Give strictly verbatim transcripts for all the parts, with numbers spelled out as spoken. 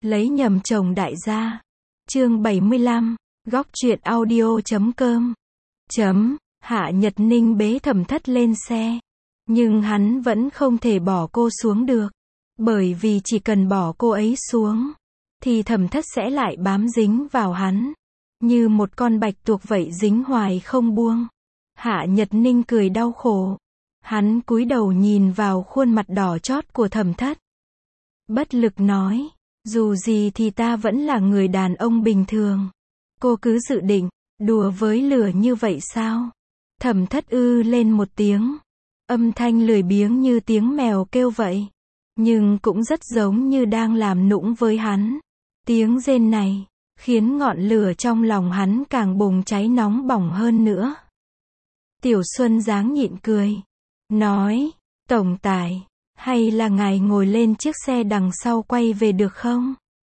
Lấy nhầm chồng đại gia. Chương bảy mươi lăm, góc truyện audio chấm com. Chấm, Hạ Nhật Ninh bế Thẩm Thất lên xe. Nhưng hắn vẫn không thể bỏ cô xuống được. Bởi vì chỉ cần bỏ cô ấy xuống, thì Thẩm Thất sẽ lại bám dính vào hắn. Như một con bạch tuộc vậy dính hoài không buông. Hạ Nhật Ninh cười đau khổ. Hắn cúi đầu nhìn vào khuôn mặt đỏ chót của Thẩm Thất. Bất lực nói, dù gì thì ta vẫn là người đàn ông bình thường. Cô cứ dự định, đùa với lửa như vậy sao? Thẩm Thất ư lên một tiếng. Âm thanh lười biếng như tiếng mèo kêu vậy. Nhưng cũng rất giống như đang làm nũng với hắn. Tiếng rên này, khiến ngọn lửa trong lòng hắn càng bùng cháy nóng bỏng hơn nữa. Tiểu Xuân dáng nhịn cười. Nói, tổng tài, hay là ngài ngồi lên chiếc xe đằng sau quay về được không?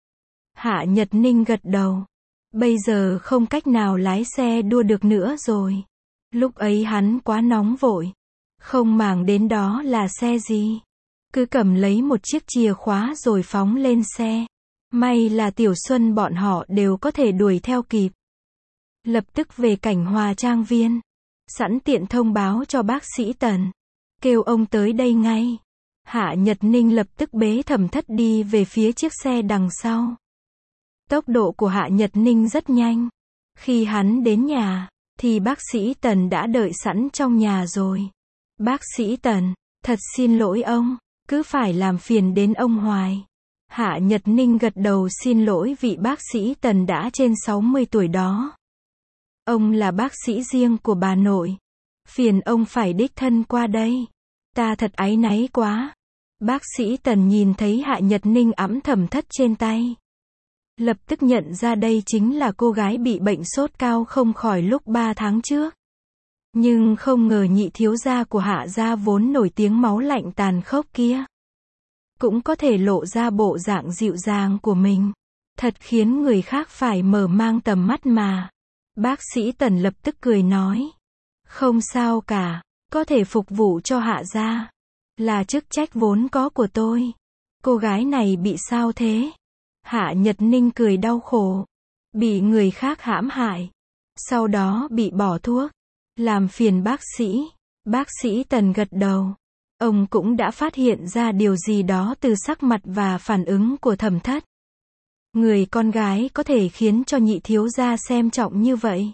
Hạ Nhật Ninh gật đầu. Bây giờ không cách nào lái xe đua được nữa rồi. Lúc ấy hắn quá nóng vội. Không màng đến đó là xe gì. Cứ cầm lấy một chiếc chìa khóa rồi phóng lên xe. May là Tiểu Xuân bọn họ đều có thể đuổi theo kịp. Lập tức về Cảnh Hòa Trang Viên. Sẵn tiện thông báo cho bác sĩ Tần. Kêu ông tới đây ngay. Hạ Nhật Ninh lập tức bế Thẩm Thất đi về phía chiếc xe đằng sau. Tốc độ của Hạ Nhật Ninh rất nhanh. Khi hắn đến nhà, thì bác sĩ Tần đã đợi sẵn trong nhà rồi. Bác sĩ Tần, thật xin lỗi ông, cứ phải làm phiền đến ông hoài. Hạ Nhật Ninh gật đầu xin lỗi vị bác sĩ Tần đã trên sáu mươi tuổi đó. Ông là bác sĩ riêng của bà nội. Phiền ông phải đích thân qua đây. Ta thật áy náy quá. Bác sĩ Tần nhìn thấy Hạ Nhật Ninh ẵm Thẩm Thất trên tay. Lập tức nhận ra đây chính là cô gái bị bệnh sốt cao không khỏi lúc ba tháng trước. Nhưng không ngờ nhị thiếu gia của Hạ gia vốn nổi tiếng máu lạnh tàn khốc kia. Cũng có thể lộ ra bộ dạng dịu dàng của mình. Thật khiến người khác phải mở mang tầm mắt mà. Bác sĩ Tần lập tức cười nói. Không sao cả, có thể phục vụ cho Hạ gia. Là chức trách vốn có của tôi. Cô gái này bị sao thế? Hạ Nhật Ninh cười đau khổ. Bị người khác hãm hại. Sau đó bị bỏ thuốc. Làm phiền bác sĩ. Bác sĩ Tần gật đầu. Ông cũng đã phát hiện ra điều gì đó từ sắc mặt và phản ứng của Thẩm Thất. Người con gái có thể khiến cho nhị thiếu gia xem trọng như vậy.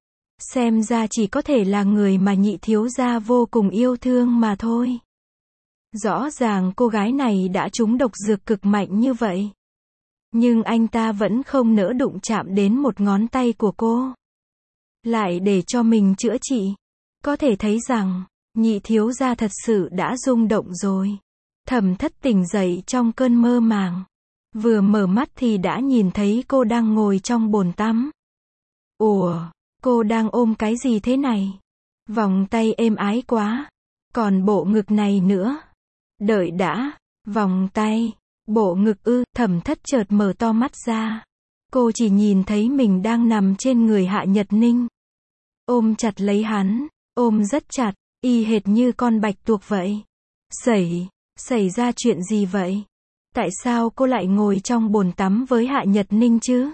Xem ra chỉ có thể là người mà nhị thiếu gia vô cùng yêu thương mà thôi. Rõ ràng cô gái này đã trúng độc dược cực mạnh như vậy. Nhưng anh ta vẫn không nỡ đụng chạm đến một ngón tay của cô. Lại để cho mình chữa trị. Có thể thấy rằng, nhị thiếu gia thật sự đã rung động rồi. Thẩm Thất tỉnh dậy trong cơn mơ màng. Vừa mở mắt thì đã nhìn thấy cô đang ngồi trong bồn tắm. Ủa, cô đang ôm cái gì thế này? Vòng tay êm ái quá. Còn bộ ngực này nữa. Đợi đã, vòng tay, bộ ngực ư, Thẩm Thất chợt mở to mắt ra. Cô chỉ nhìn thấy mình đang nằm trên người Hạ Nhật Ninh. Ôm chặt lấy hắn, ôm rất chặt, y hệt như con bạch tuộc vậy. Xảy, xảy ra chuyện gì vậy? Tại sao cô lại ngồi trong bồn tắm với Hạ Nhật Ninh chứ?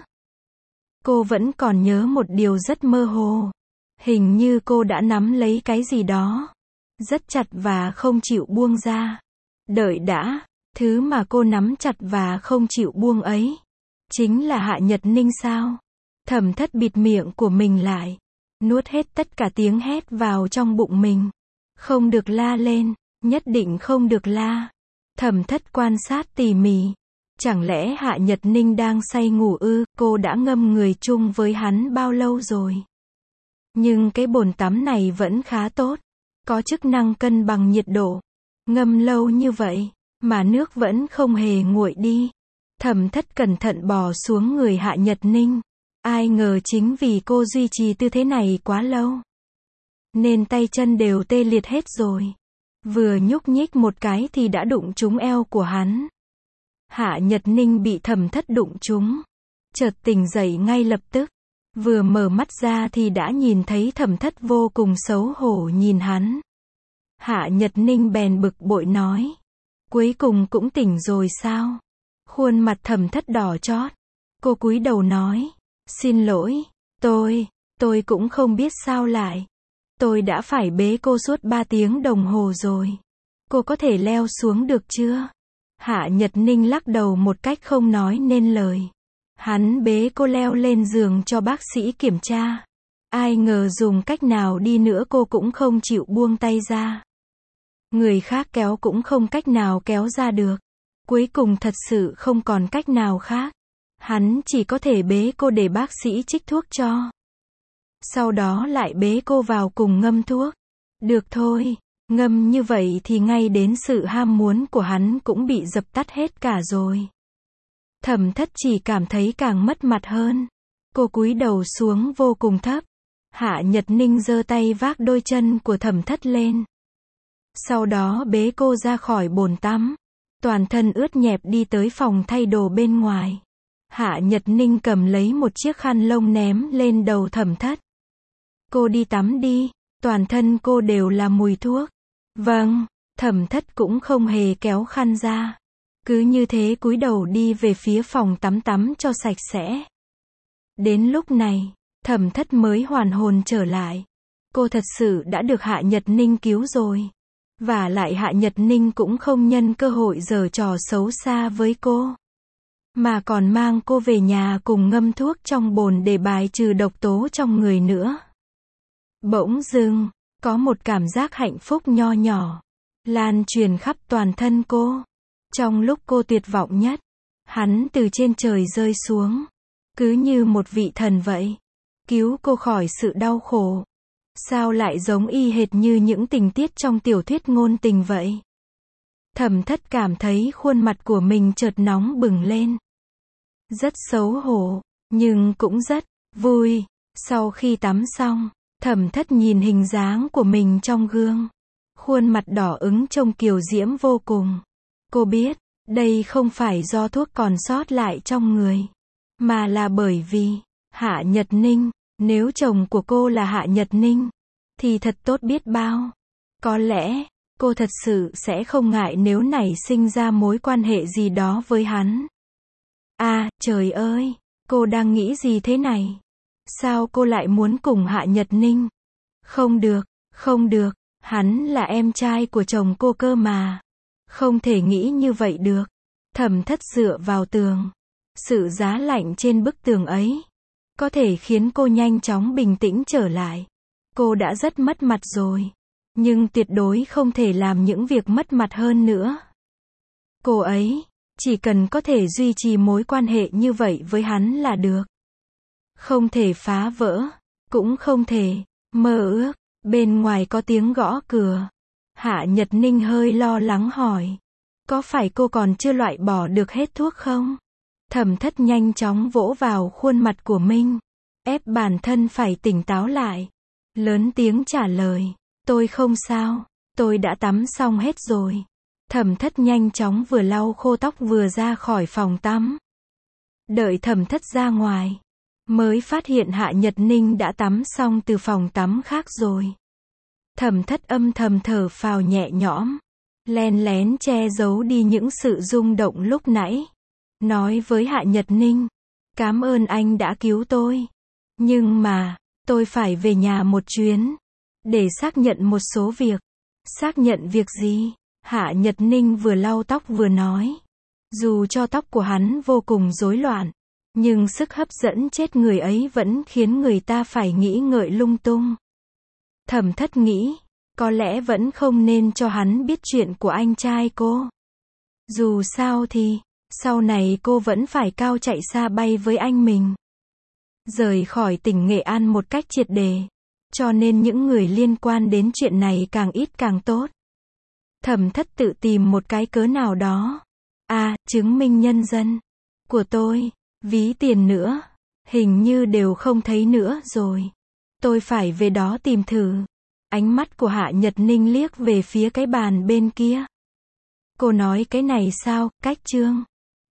Cô vẫn còn nhớ một điều rất mơ hồ. Hình như cô đã nắm lấy cái gì đó. Rất chặt và không chịu buông ra. Đợi đã, thứ mà cô nắm chặt và không chịu buông ấy. Chính là Hạ Nhật Ninh sao? Thẩm Thất bịt miệng của mình lại. Nuốt hết tất cả tiếng hét vào trong bụng mình. Không được la lên, nhất định không được la. Thẩm Thất quan sát tỉ mỉ. Chẳng lẽ Hạ Nhật Ninh đang say ngủ ư? Cô đã ngâm người chung với hắn bao lâu rồi? Nhưng cái bồn tắm này vẫn khá tốt. Có chức năng cân bằng nhiệt độ. Ngâm lâu như vậy, mà nước vẫn không hề nguội đi. Thẩm Thất cẩn thận bò xuống người Hạ Nhật Ninh. Ai ngờ chính vì cô duy trì tư thế này quá lâu. Nên tay chân đều tê liệt hết rồi. Vừa nhúc nhích một cái thì đã đụng trúng eo của hắn. Hạ Nhật Ninh bị Thẩm Thất đụng trúng. Chợt tỉnh dậy ngay lập tức. Vừa mở mắt ra thì đã nhìn thấy Thẩm Thất vô cùng xấu hổ nhìn hắn. Hạ Nhật Ninh bèn bực bội nói. Cuối cùng cũng tỉnh rồi sao? Khuôn mặt Thẩm Thất đỏ chót. Cô cúi đầu nói. Xin lỗi. Tôi, tôi cũng không biết sao lại. Tôi đã phải bế cô suốt ba tiếng đồng hồ rồi. Cô có thể leo xuống được chưa? Hạ Nhật Ninh lắc đầu một cách không nói nên lời. Hắn bế cô leo lên giường cho bác sĩ kiểm tra. Ai ngờ dùng cách nào đi nữa cô cũng không chịu buông tay ra. Người khác kéo cũng không cách nào kéo ra được. Cuối cùng thật sự không còn cách nào khác. Hắn chỉ có thể bế cô để bác sĩ trích thuốc cho. Sau đó lại bế cô vào cùng ngâm thuốc. Được thôi, ngâm như vậy thì ngay đến sự ham muốn của hắn cũng bị dập tắt hết cả rồi. Thẩm Thất chỉ cảm thấy càng mất mặt hơn. Cô cúi đầu xuống vô cùng thấp. Hạ Nhật Ninh giơ tay vác đôi chân của Thẩm Thất lên. Sau đó bế cô ra khỏi bồn tắm. Toàn thân ướt nhẹp đi tới phòng thay đồ bên ngoài. Hạ Nhật Ninh cầm lấy một chiếc khăn lông ném lên đầu Thẩm Thất. Cô đi tắm đi, toàn thân cô đều là mùi thuốc. Vâng, Thẩm Thất cũng không hề kéo khăn ra. Cứ như thế cúi đầu đi về phía phòng tắm tắm cho sạch sẽ. Đến lúc này, Thẩm Thất mới hoàn hồn trở lại. Cô thật sự đã được Hạ Nhật Ninh cứu rồi. Và lại Hạ Nhật Ninh cũng không nhân cơ hội giở trò xấu xa với cô. Mà còn mang cô về nhà cùng ngâm thuốc trong bồn để bài trừ độc tố trong người nữa. Bỗng dưng, có một cảm giác hạnh phúc nho nhỏ, lan truyền khắp toàn thân cô. Trong lúc cô tuyệt vọng nhất, hắn từ trên trời rơi xuống. Cứ như một vị thần vậy. Cứu cô khỏi sự đau khổ. Sao lại giống y hệt như những tình tiết trong tiểu thuyết ngôn tình vậy? Thẩm Thất cảm thấy khuôn mặt của mình chợt nóng bừng lên. Rất xấu hổ, nhưng cũng rất vui. Sau khi tắm xong, Thẩm Thất nhìn hình dáng của mình trong gương. Khuôn mặt đỏ ửng trông kiều diễm vô cùng. Cô biết, đây không phải do thuốc còn sót lại trong người, mà là bởi vì Hạ Nhật Ninh. Nếu chồng của cô là Hạ Nhật Ninh, thì thật tốt biết bao. Có lẽ, cô thật sự sẽ không ngại nếu nảy sinh ra mối quan hệ gì đó với hắn. À, trời ơi, cô đang nghĩ gì thế này? Sao cô lại muốn cùng Hạ Nhật Ninh? Không được, không được, hắn là em trai của chồng cô cơ mà. Không thể nghĩ như vậy được. Thẩm Thất dựa vào tường. Sự giá lạnh trên bức tường ấy có thể khiến cô nhanh chóng bình tĩnh trở lại. Cô đã rất mất mặt rồi, nhưng tuyệt đối không thể làm những việc mất mặt hơn nữa. Cô ấy chỉ cần có thể duy trì mối quan hệ như vậy với hắn là được. Không thể phá vỡ, cũng không thể mơ ước. Bên ngoài có tiếng gõ cửa. Hạ Nhật Ninh hơi lo lắng hỏi. Có phải cô còn chưa loại bỏ được hết thuốc không? Thẩm Thất nhanh chóng vỗ vào khuôn mặt của mình, ép bản thân phải tỉnh táo lại. Lớn tiếng trả lời. Tôi không sao, tôi đã tắm xong hết rồi. Thẩm Thất nhanh chóng vừa lau khô tóc vừa ra khỏi phòng tắm. Đợi Thẩm Thất ra ngoài, mới phát hiện Hạ Nhật Ninh đã tắm xong từ phòng tắm khác rồi. Thẩm Thất âm thầm thở phào nhẹ nhõm, len lén che giấu đi những sự rung động lúc nãy. Nói với Hạ Nhật Ninh, cảm ơn anh đã cứu tôi. Nhưng mà, tôi phải về nhà một chuyến, để xác nhận một số việc. Xác nhận việc gì? Hạ Nhật Ninh vừa lau tóc vừa nói. Dù cho tóc của hắn vô cùng rối loạn, nhưng sức hấp dẫn chết người ấy vẫn khiến người ta phải nghĩ ngợi lung tung. Thẩm Thất nghĩ, có lẽ vẫn không nên cho hắn biết chuyện của anh trai cô. Dù sao thì, sau này cô vẫn phải cao chạy xa bay với anh mình. Rời khỏi tỉnh Nghệ An một cách triệt để. Cho nên những người liên quan đến chuyện này càng ít càng tốt. Thẩm Thất tự tìm một cái cớ nào đó. À, chứng minh nhân dân của tôi, ví tiền nữa, hình như đều không thấy nữa rồi. Tôi phải về đó tìm thử. Ánh mắt của Hạ Nhật Ninh liếc về phía cái bàn bên kia. Cô nói cái này sao, cách trương?